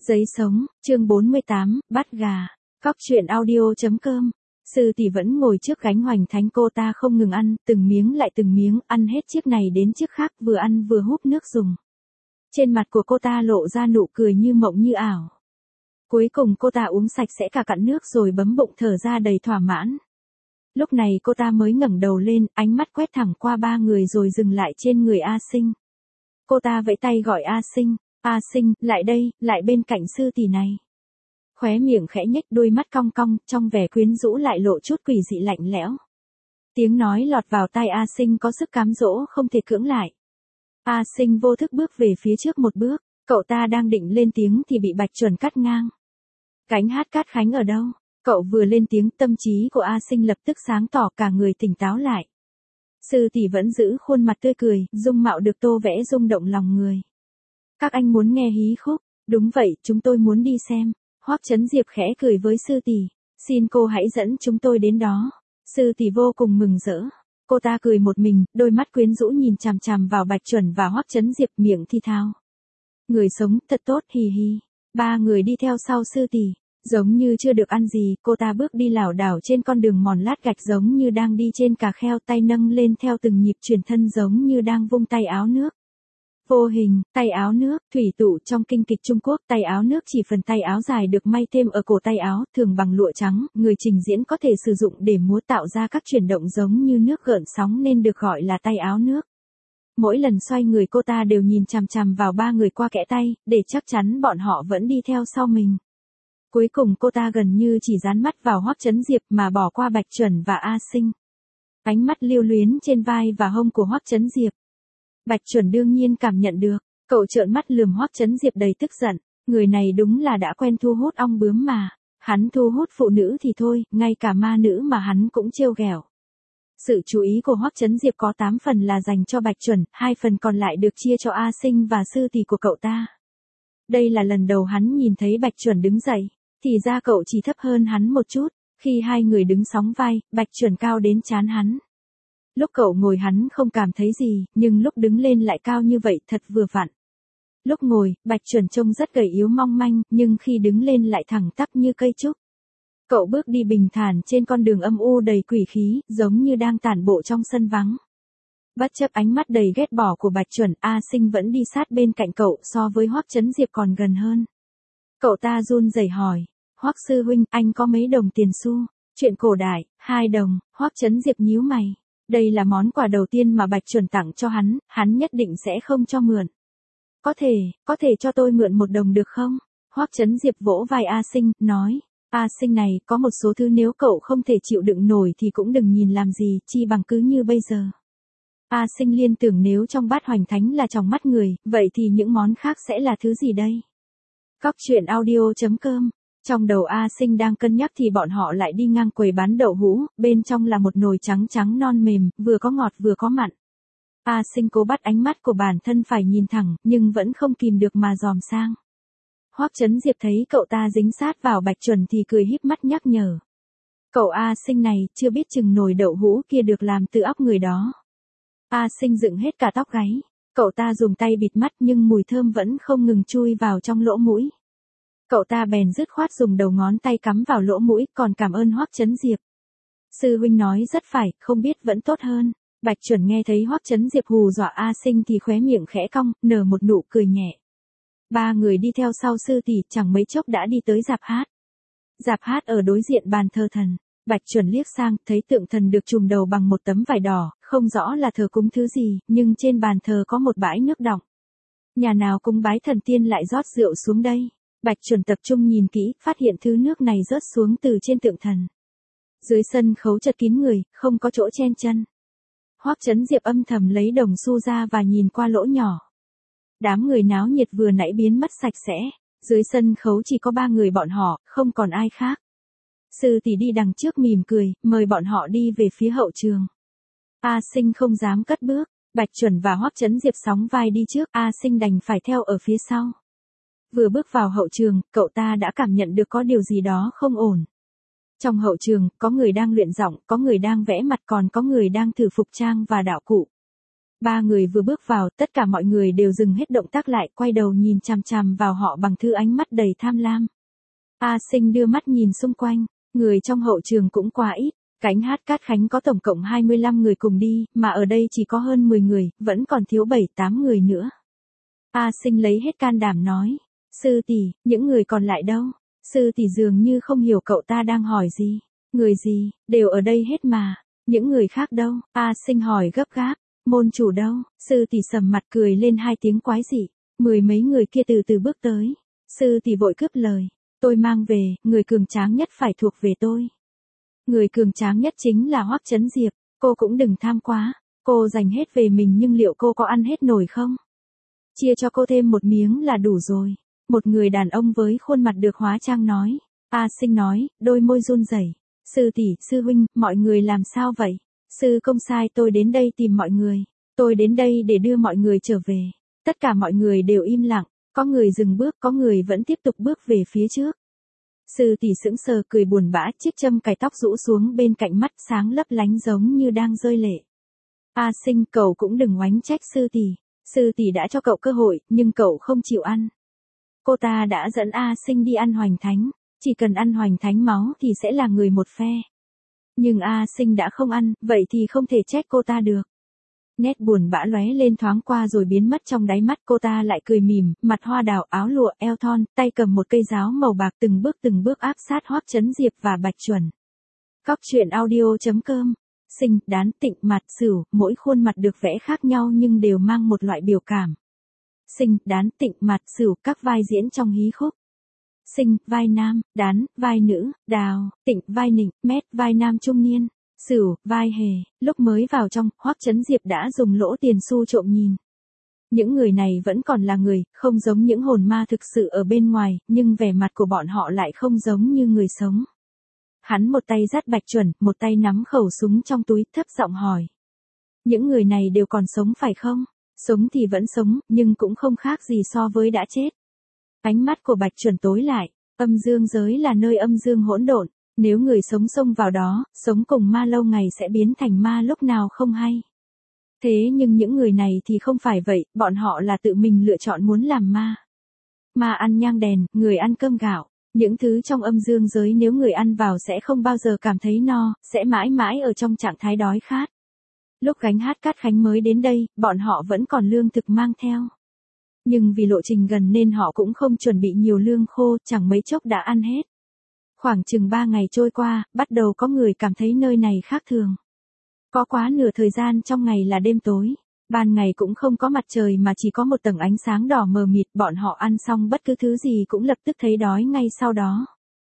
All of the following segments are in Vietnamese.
Giấy sống, chương 48, bắt gà. Cóc truyện audio.com. Sư tỷ vẫn ngồi trước gánh hoành thánh, cô ta không ngừng ăn, từng miếng lại từng miếng, ăn hết chiếc này đến chiếc khác, vừa ăn vừa húp nước dùng. Trên mặt của cô ta lộ ra nụ cười như mộng như ảo. Cuối cùng cô ta uống sạch sẽ cả cạn nước rồi bấm bụng thở ra đầy thỏa mãn. Lúc này cô ta mới ngẩng đầu lên, ánh mắt quét thẳng qua ba người rồi dừng lại trên người A Sinh. Cô ta vẫy tay gọi A Sinh. A Sinh, lại đây, lại bên cạnh sư tỷ này. Khóe miệng khẽ nhếch, đôi mắt cong cong, trong vẻ quyến rũ lại lộ chút quỷ dị lạnh lẽo. Tiếng nói lọt vào tai A Sinh có sức cám dỗ không thể cưỡng lại. A Sinh vô thức bước về phía trước một bước, cậu ta đang định lên tiếng thì bị Bạch Chuẩn cắt ngang. Cánh hát Cát Khánh ở đâu? Cậu vừa lên tiếng, tâm trí của A Sinh lập tức sáng tỏ, cả người tỉnh táo lại. Sư tỷ vẫn giữ khuôn mặt tươi cười, dung mạo được tô vẽ rung động lòng người. Các anh muốn nghe hí khúc? Đúng vậy, chúng tôi muốn đi xem. Hoắc Chấn Diệp khẽ cười với sư tỷ. Xin cô hãy dẫn chúng tôi đến đó. Sư tỷ vô cùng mừng rỡ. Cô ta cười một mình, đôi mắt quyến rũ nhìn chằm chằm vào Bạch Chuẩn và Hoắc Chấn Diệp, miệng thi thao. Người sống thật tốt, hì hì. Ba người đi theo sau sư tỷ. Giống như chưa được ăn gì, cô ta bước đi lảo đảo trên con đường mòn lát gạch giống như đang đi trên cà kheo, tay nâng lên theo từng nhịp chuyển thân giống như đang vung tay áo nước. Vô hình, tay áo nước, thủy tụ trong kinh kịch Trung Quốc, tay áo nước chỉ phần tay áo dài được may thêm ở cổ tay áo, thường bằng lụa trắng, người trình diễn có thể sử dụng để múa tạo ra các chuyển động giống như nước gợn sóng nên được gọi là tay áo nước. Mỗi lần xoay người cô ta đều nhìn chằm chằm vào ba người qua kẽ tay, để chắc chắn bọn họ vẫn đi theo sau mình. Cuối cùng cô ta gần như chỉ dán mắt vào Hoắc Chấn Diệp mà bỏ qua Bạch Chuẩn và A Sinh. Ánh mắt lưu luyến trên vai và hông của Hoắc Chấn Diệp. Bạch Chuẩn đương nhiên cảm nhận được, cậu trợn mắt lườm Hoắc Chấn Diệp đầy tức giận, người này đúng là đã quen thu hút ong bướm mà, hắn thu hút phụ nữ thì thôi, ngay cả ma nữ mà hắn cũng trêu ghẹo. Sự chú ý của Hoắc Chấn Diệp có 8 phần là dành cho Bạch Chuẩn, 2 phần còn lại được chia cho A Sinh và sư tỷ của cậu ta. Đây là lần đầu hắn nhìn thấy Bạch Chuẩn đứng dậy, thì ra cậu chỉ thấp hơn hắn một chút, khi hai người đứng sóng vai, Bạch Chuẩn cao đến trán hắn. Lúc cậu ngồi hắn không cảm thấy gì, nhưng lúc đứng lên lại cao như vậy, thật vừa vặn. Lúc ngồi, Bạch Chuẩn trông rất gầy yếu mong manh, nhưng khi đứng lên lại thẳng tắp như cây trúc. Cậu bước đi bình thản trên con đường âm u đầy quỷ khí, giống như đang tản bộ trong sân vắng. Bất chấp ánh mắt đầy ghét bỏ của Bạch Chuẩn, A Sinh vẫn đi sát bên cạnh cậu, so với Hoắc Chấn Diệp còn gần hơn. Cậu ta run rẩy hỏi, Hoắc sư huynh, anh có mấy đồng tiền xu? Chuyện cổ đại, 2 đồng, Hoắc Chấn Diệp nhíu mày. Đây là món quà đầu tiên mà Bạch Chuẩn tặng cho hắn nhất định sẽ không cho mượn. Có thể cho tôi mượn 1 đồng được không? Hoắc Chấn Diệp vỗ vai A Sinh, nói, A Sinh này, có một số thứ nếu cậu không thể chịu đựng nổi thì cũng đừng nhìn làm gì, chi bằng cứ như bây giờ. A Sinh liên tưởng nếu trong bát hoành thánh là trong mắt người, vậy thì những món khác sẽ là thứ gì đây? Cóc truyện audio.com. Trong đầu A Sinh đang cân nhắc thì bọn họ lại đi ngang quầy bán đậu hũ, bên trong là một nồi trắng trắng non mềm, vừa có ngọt vừa có mặn. A Sinh cố bắt ánh mắt của bản thân phải nhìn thẳng, nhưng vẫn không kìm được mà dòm sang. Hoắc Chấn Diệp thấy cậu ta dính sát vào Bạch Chuẩn thì cười híp mắt nhắc nhở. Cậu A Sinh này, chưa biết chừng nồi đậu hũ kia được làm từ óc người đó. A Sinh dựng hết cả tóc gáy. Cậu ta dùng tay bịt mắt nhưng mùi thơm vẫn không ngừng chui vào trong lỗ mũi. Cậu ta bèn dứt khoát dùng đầu ngón tay cắm vào lỗ mũi, còn cảm ơn Hoắc Chấn Diệp. Sư huynh nói rất phải, không biết vẫn tốt hơn. Bạch Chuẩn nghe thấy Hoắc Chấn Diệp hù dọa A Sinh thì khóe miệng khẽ cong, nở một nụ cười nhẹ. Ba người đi theo sau sư tỷ, chẳng mấy chốc đã đi tới rạp hát. Rạp hát ở đối diện bàn thờ thần. Bạch Chuẩn liếc sang, thấy tượng thần được trùm đầu bằng một tấm vải đỏ, không rõ là thờ cúng thứ gì, nhưng trên bàn thờ có một bãi nước đọng. Nhà nào cúng bái thần tiên lại rót rượu xuống đây? Bạch Chuẩn tập trung nhìn kỹ, phát hiện thứ nước này rớt xuống từ trên tượng thần. Dưới sân khấu chật kín người, không có chỗ chen chân. Hoắc Chấn Diệp âm thầm lấy đồng xu ra và nhìn qua lỗ nhỏ. Đám người náo nhiệt vừa nãy biến mất sạch sẽ, dưới sân khấu chỉ có 3 người bọn họ, không còn ai khác. Sư tỷ đi đằng trước mỉm cười, mời bọn họ đi về phía hậu trường. A Sinh không dám cất bước, Bạch Chuẩn và Hoắc Chấn Diệp sóng vai đi trước, A Sinh đành phải theo ở phía sau. Vừa bước vào hậu trường, cậu ta đã cảm nhận được có điều gì đó không ổn. Trong hậu trường, có người đang luyện giọng, có người đang vẽ mặt, còn có người đang thử phục trang và đạo cụ. Ba người vừa bước vào, tất cả mọi người đều dừng hết động tác lại, quay đầu nhìn chằm chằm vào họ bằng thứ ánh mắt đầy tham lam. A Sinh đưa mắt nhìn xung quanh, người trong hậu trường cũng quá ít. Cánh hát Cát Khánh có tổng cộng 25 người cùng đi, mà ở đây chỉ có hơn 10 người, vẫn còn thiếu 7-8 người nữa. A Sinh lấy hết can đảm nói, sư tỷ, những người còn lại đâu? Sư tỷ dường như không hiểu cậu ta đang hỏi gì. Người gì, đều ở đây hết mà. Những người khác đâu? A Sinh hỏi gấp gáp. Môn chủ đâu? Sư tỷ sầm mặt cười lên hai tiếng quái dị. Mười mấy người kia từ từ bước tới. Sư tỷ vội cướp lời. Tôi mang về, người cường tráng nhất phải thuộc về tôi. Người cường tráng nhất chính là Hoắc Chấn Diệp. Cô cũng đừng tham quá. Cô dành hết về mình nhưng liệu cô có ăn hết nổi không? Chia cho cô thêm một miếng là đủ rồi. Một người đàn ông với khuôn mặt được hóa trang nói. A Sinh nói, đôi môi run rẩy. Sư tỷ, sư huynh, mọi người làm sao vậy? Sư công sai, tôi đến đây tìm mọi người. Tôi đến đây để đưa mọi người trở về. Tất cả mọi người đều im lặng. Có người dừng bước, có người vẫn tiếp tục bước về phía trước. Sư tỷ sững sờ cười buồn bã, chiếc châm cài tóc rũ xuống bên cạnh, mắt sáng lấp lánh giống như đang rơi lệ. A Sinh, cậu cũng đừng oánh trách sư tỷ. Sư tỷ đã cho cậu cơ hội, nhưng cậu không chịu ăn. Cô ta đã dẫn A Sinh đi ăn hoành thánh. Chỉ cần ăn hoành thánh máu thì sẽ là người một phe. Nhưng A Sinh đã không ăn, vậy thì không thể trách cô ta được. Nét buồn bã lóe lên thoáng qua rồi biến mất trong đáy mắt, cô ta lại cười mỉm, mặt hoa đào, áo lụa, eo thon, tay cầm một cây giáo màu bạc, từng bước áp sát Hoắc Chấn Diệp và Bạch Chuẩn. Cóc truyện audio.com. Sinh, Đán, Tịnh, Mạt, Sửu, mỗi khuôn mặt được vẽ khác nhau nhưng đều mang một loại biểu cảm. Sinh, Đán, Tịnh, Mạt, Sửu, các vai diễn trong hí khúc. Sinh, vai nam, Đán, vai nữ, Đào, Tịnh, vai nịnh, Mét, vai nam trung niên, Sửu, vai hề. Lúc mới vào trong, Hoắc Chấn Diệp đã dùng lỗ tiền xu trộm nhìn. Những người này vẫn còn là người, không giống những hồn ma thực sự ở bên ngoài, nhưng vẻ mặt của bọn họ lại không giống như người sống. Hắn một tay dắt Bạch Chuẩn, một tay nắm khẩu súng trong túi, thấp giọng hỏi. Những người này đều còn sống phải không? Sống thì vẫn sống, nhưng cũng không khác gì so với đã chết. Ánh mắt của Bạch Chuẩn tối lại, âm dương giới là nơi âm dương hỗn độn, nếu người sống xông vào đó, sống cùng ma lâu ngày sẽ biến thành ma lúc nào không hay. Thế nhưng những người này thì không phải vậy, bọn họ là tự mình lựa chọn muốn làm ma. Ma ăn nhang đèn, người ăn cơm gạo, những thứ trong âm dương giới nếu người ăn vào sẽ không bao giờ cảm thấy no, sẽ mãi mãi ở trong trạng thái đói khát. Lúc gánh hát Cát Khánh mới đến đây, bọn họ vẫn còn lương thực mang theo. Nhưng vì lộ trình gần nên họ cũng không chuẩn bị nhiều lương khô, chẳng mấy chốc đã ăn hết. Khoảng chừng 3 ngày trôi qua, bắt đầu có người cảm thấy nơi này khác thường. Có quá nửa thời gian trong ngày là đêm tối, ban ngày cũng không có mặt trời mà chỉ có một tầng ánh sáng đỏ mờ mịt, bọn họ ăn xong bất cứ thứ gì cũng lập tức thấy đói ngay sau đó.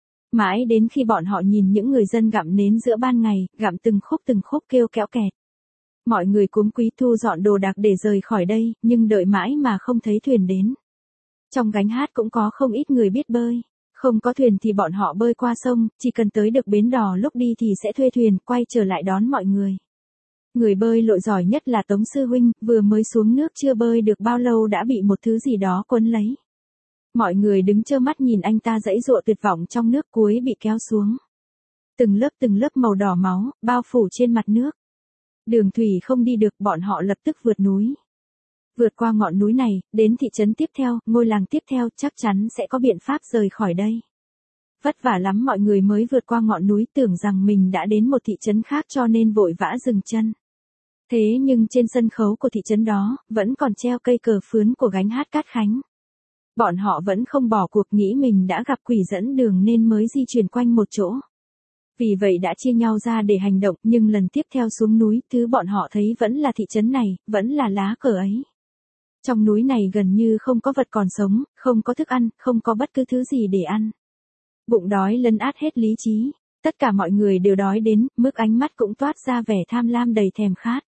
Mãi đến khi bọn họ nhìn những người dân gặm nến giữa ban ngày, gặm từng khúc kêu kéo kẹt. Mọi người cuống quý thu dọn đồ đạc để rời khỏi đây, nhưng đợi mãi mà không thấy thuyền đến. Trong gánh hát cũng có không ít người biết bơi. Không có thuyền thì bọn họ bơi qua sông, chỉ cần tới được bến đò lúc đi thì sẽ thuê thuyền, quay trở lại đón mọi người. Người bơi lội giỏi nhất là Tống Sư Huynh, vừa mới xuống nước chưa bơi được bao lâu đã bị một thứ gì đó quấn lấy. Mọi người đứng trơ mắt nhìn anh ta giãy giụa tuyệt vọng trong nước, cuối bị kéo xuống. Từng lớp màu đỏ máu, bao phủ trên mặt nước. Đường thủy không đi được, bọn họ lập tức vượt núi. Vượt qua ngọn núi này, đến thị trấn tiếp theo, ngôi làng tiếp theo, chắc chắn sẽ có biện pháp rời khỏi đây. Vất vả lắm mọi người mới vượt qua ngọn núi, tưởng rằng mình đã đến một thị trấn khác cho nên vội vã dừng chân. Thế nhưng trên sân khấu của thị trấn đó, vẫn còn treo cây cờ phướn của gánh hát Cát Khánh. Bọn họ vẫn không bỏ cuộc, nghĩ mình đã gặp quỷ dẫn đường nên mới di chuyển quanh một chỗ. Vì vậy đã chia nhau ra để hành động, nhưng lần tiếp theo xuống núi, thứ bọn họ thấy vẫn là thị trấn này, vẫn là lá cờ ấy. Trong núi này gần như không có vật còn sống, không có thức ăn, không có bất cứ thứ gì để ăn. Bụng đói lấn át hết lý trí, tất cả mọi người đều đói đến, mức ánh mắt cũng toát ra vẻ tham lam đầy thèm khát.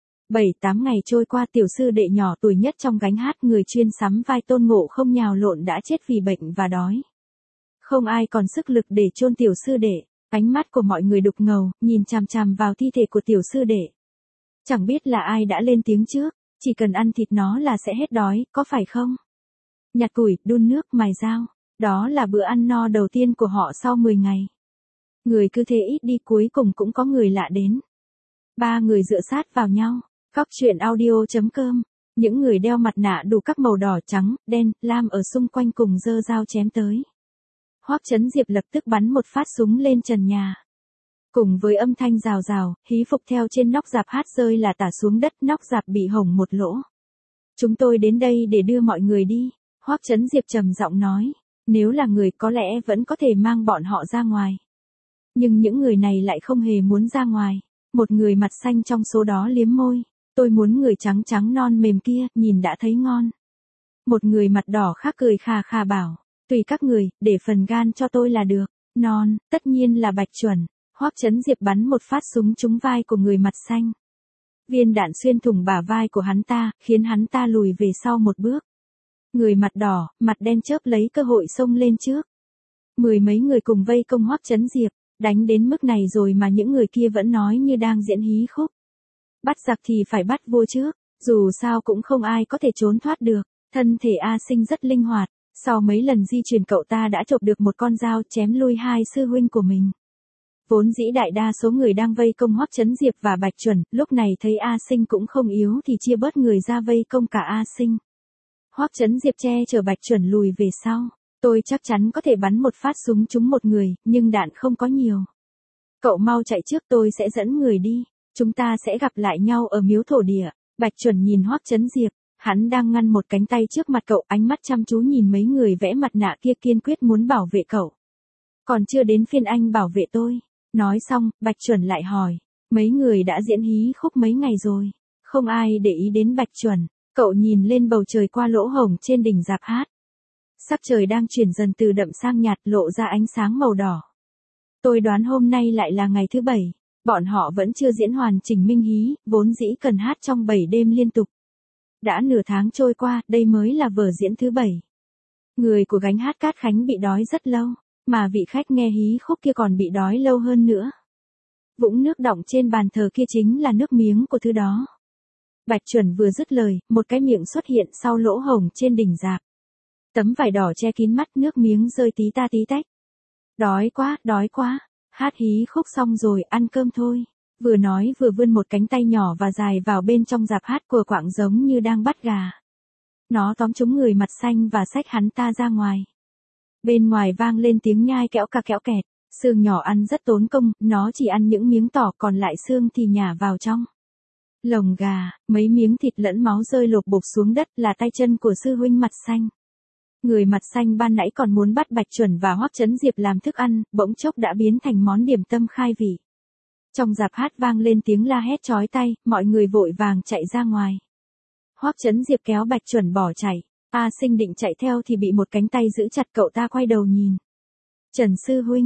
7-8 ngày trôi qua, tiểu sư đệ nhỏ tuổi nhất trong gánh hát, người chuyên sắm vai Tôn Ngộ Không nhào lộn đã chết vì bệnh và đói. Không ai còn sức lực để chôn tiểu sư đệ, ánh mắt của mọi người đục ngầu, nhìn chằm chằm vào thi thể của tiểu sư đệ. Chẳng biết là ai đã lên tiếng trước, chỉ cần ăn thịt nó là sẽ hết đói, có phải không? Nhặt củi, đun nước, mài dao, đó là bữa ăn no đầu tiên của họ sau 10 ngày. Người cứ thế ít đi, cuối cùng cũng có người lạ đến. 3 người dựa sát vào nhau, Cóc truyện audio.com. Những người đeo mặt nạ đủ các màu đỏ, trắng, đen, lam ở xung quanh cùng giơ dao chém tới. Hoắc Chấn Diệp lập tức bắn một phát súng lên trần nhà. Cùng với âm thanh rào rào, hí phục theo trên nóc rạp hát rơi là tả xuống đất, nóc rạp bị hổng một lỗ. Chúng tôi đến đây để đưa mọi người đi, Hoắc Chấn Diệp trầm giọng nói. Nếu là người có lẽ vẫn có thể mang bọn họ ra ngoài. Nhưng những người này lại không hề muốn ra ngoài. Một người mặt xanh trong số đó liếm môi. Tôi muốn người trắng trắng non mềm kia, nhìn đã thấy ngon. Một người mặt đỏ khác cười khà khà bảo. Tùy các người, để phần gan cho tôi là được. Non, tất nhiên là Bạch Chuẩn. Hoắc Chấn Diệp bắn một phát súng trúng vai của người mặt xanh. Viên đạn xuyên thủng bả vai của hắn ta, khiến hắn ta lùi về sau một bước. Người mặt đỏ, mặt đen chớp lấy cơ hội xông lên trước. Mười mấy người cùng vây công Hoắc Chấn Diệp, đánh đến mức này rồi mà những người kia vẫn nói như đang diễn hí khúc. Bắt giặc thì phải bắt vua trước, dù sao cũng không ai có thể trốn thoát được. Thân thể A Sinh rất linh hoạt, sau mấy lần di chuyển cậu ta đã chộp được một con dao chém lui hai sư huynh của mình. Vốn dĩ đại đa số người đang vây công Hoắc Chấn Diệp và Bạch Chuẩn, lúc này thấy A Sinh cũng không yếu thì chia bớt người ra vây công cả A Sinh. Hoắc Chấn Diệp che chở Bạch Chuẩn lùi về sau. Tôi chắc chắn có thể bắn một phát súng trúng một người, nhưng đạn không có nhiều. Cậu mau chạy trước, tôi sẽ dẫn người đi. Chúng ta sẽ gặp lại nhau ở miếu thổ địa. Bạch Chuẩn nhìn Hoắc Chấn Diệp, hắn đang ngăn một cánh tay trước mặt cậu, ánh mắt chăm chú nhìn mấy người vẽ mặt nạ kia, kiên quyết muốn bảo vệ cậu. Còn chưa đến phiên anh bảo vệ tôi. Nói xong, Bạch Chuẩn lại hỏi, mấy người đã diễn hí khúc mấy ngày rồi, không ai để ý đến Bạch Chuẩn. Cậu nhìn lên bầu trời qua lỗ hổng trên đỉnh rạp hát. Sắc trời đang chuyển dần từ đậm sang nhạt, lộ ra ánh sáng màu đỏ. Tôi đoán hôm nay lại là ngày thứ 7, bọn họ vẫn chưa diễn hoàn chỉnh minh hí, vốn dĩ cần hát trong 7 đêm liên tục. Đã nửa tháng trôi qua, đây mới là vở diễn thứ 7. Người của gánh hát Cát Khánh bị đói rất lâu, mà vị khách nghe hí khúc kia còn bị đói lâu hơn nữa. Vũng nước đọng trên bàn thờ kia chính là nước miếng của thứ đó. Bạch Chuẩn vừa dứt lời, một cái miệng xuất hiện sau lỗ hổng trên đỉnh rạp. Tấm vải đỏ che kín mắt, nước miếng rơi tí ta tí tách. Đói quá, hát hí khúc xong rồi, ăn cơm thôi. Vừa nói vừa vươn một cánh tay nhỏ và dài vào bên trong rạp hát của quạng giống như đang bắt gà. Nó tóm trúng người mặt xanh và xách hắn ta ra ngoài. Bên ngoài vang lên tiếng nhai kẽo ca kẽo kẹt, xương nhỏ ăn rất tốn công, nó chỉ ăn những miếng tỏ, còn lại xương thì nhả vào trong. Lồng gà, mấy miếng thịt lẫn máu rơi lộp bộp xuống đất, là tay chân của sư huynh mặt xanh. Người mặt xanh ban nãy còn muốn bắt Bạch Chuẩn và Hoắc Chấn Diệp làm thức ăn, bỗng chốc đã biến thành món điểm tâm khai vị. Trong rạp hát vang lên tiếng la hét chói tai, mọi người vội vàng chạy ra ngoài. Hoắc Chấn Diệp kéo Bạch Chuẩn bỏ chạy, A Sinh định chạy theo thì bị một cánh tay giữ chặt, cậu ta quay đầu nhìn. Trần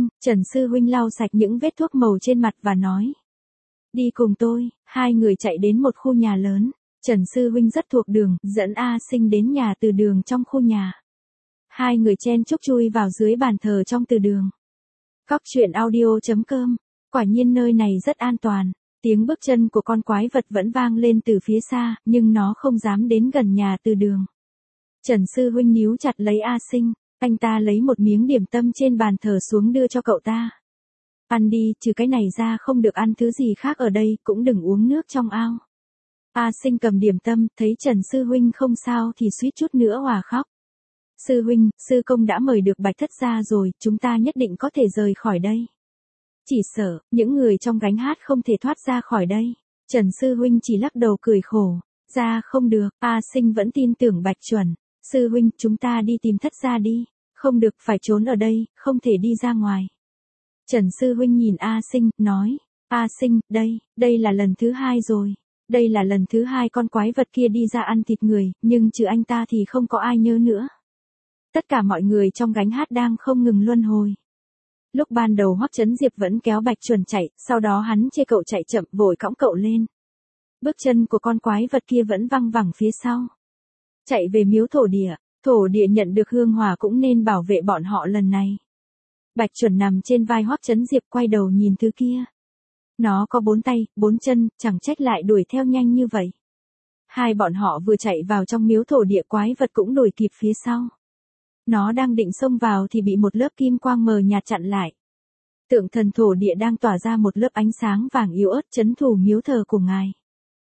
sư huynh lau sạch những vết thuốc màu trên mặt và nói. Đi cùng tôi. Hai người chạy đến một khu nhà lớn. Trần sư huynh rất thuộc đường, dẫn A Sinh đến nhà từ đường trong khu nhà. Hai người chen chúc chui vào dưới bàn thờ trong từ đường. Cóc truyện audio.com. Quả nhiên nơi này rất an toàn. Tiếng bước chân của con quái vật vẫn vang lên từ phía xa, nhưng nó không dám đến gần nhà từ đường. Trần sư huynh níu chặt lấy A Sinh, anh ta lấy một miếng điểm tâm trên bàn thờ xuống đưa cho cậu ta. Ăn đi, trừ cái này ra không được ăn thứ gì khác ở đây, cũng đừng uống nước trong ao. A Sinh cầm điểm tâm, thấy Trần sư huynh không sao thì suýt chút nữa òa khóc. Sư huynh, sư công đã mời được Bạch thất gia rồi, chúng ta nhất định có thể rời khỏi đây. Chỉ sợ, những người trong gánh hát không thể thoát ra khỏi đây. Trần sư huynh chỉ lắc đầu cười khổ. Ra không được, A Sinh vẫn tin tưởng Bạch Chuẩn. Sư huynh, chúng ta đi tìm thất gia đi. Không được, phải trốn ở đây, không thể đi ra ngoài. Trần sư huynh nhìn A Sinh, nói. A Sinh, đây là lần thứ 2 rồi. Đây là lần thứ 2 con quái vật kia đi ra ăn thịt người, nhưng trừ anh ta thì không có ai nhớ nữa. Tất cả mọi người trong gánh hát đang không ngừng luân hồi. Lúc ban đầu Hoắc Chấn Diệp vẫn kéo Bạch Chuẩn chạy, sau đó hắn chê cậu chạy chậm, vội cõng cậu lên. Bước chân của con quái vật kia vẫn văng vẳng phía sau. Chạy về miếu thổ địa nhận được hương hỏa cũng nên bảo vệ bọn họ lần này. Bạch Chuẩn nằm trên vai Hoắc Chấn Diệp, quay đầu nhìn thứ kia. Nó có 4 tay, 4 chân, chẳng trách lại đuổi theo nhanh như vậy. Hai bọn họ vừa chạy vào trong miếu thổ địa, quái vật cũng đuổi kịp phía sau. Nó đang định xông vào thì bị một lớp kim quang mờ nhạt chặn lại. Tượng thần thổ địa đang tỏa ra một lớp ánh sáng vàng yếu ớt, trấn thủ miếu thờ của ngài.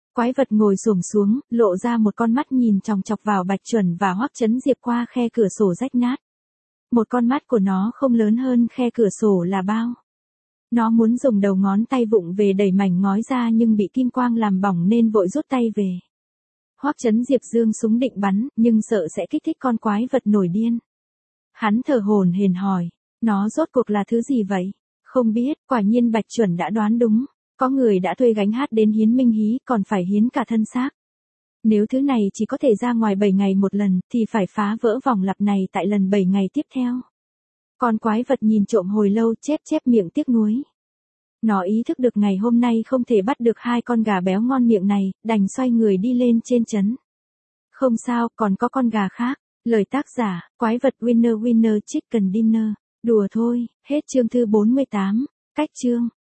Quái vật ngồi xổm xuống, lộ ra một con mắt nhìn chòng chọc vào Bạch Chuẩn và Hoắc Chấn Diệp qua khe cửa sổ rách nát. Một con mắt của nó không lớn hơn khe cửa sổ là bao. Nó muốn dùng đầu ngón tay vụng về đẩy mảnh ngói ra nhưng bị kim quang làm bỏng nên vội rút tay về. Hoắc Chấn Diệp giương súng định bắn, nhưng sợ sẽ kích thích con quái vật nổi điên. Hắn thở hổn hển hỏi, nó rốt cuộc là thứ gì vậy? Không biết, quả nhiên Bạch Chuẩn đã đoán đúng. Có người đã thuê gánh hát đến hiến minh hí, còn phải hiến cả thân xác. Nếu thứ này chỉ có thể ra ngoài 7 ngày một lần, thì phải phá vỡ vòng lặp này tại lần 7 ngày tiếp theo. Con quái vật nhìn trộm hồi lâu, chép chép miệng tiếc nuối. Nó ý thức được ngày hôm nay không thể bắt được hai con gà béo ngon miệng này, đành xoay người đi lên trên trấn. Không sao, còn có con gà khác. Lời tác giả, quái vật Winner Winner Chicken Dinner. Đùa thôi, hết chương thư 48. Cách chương.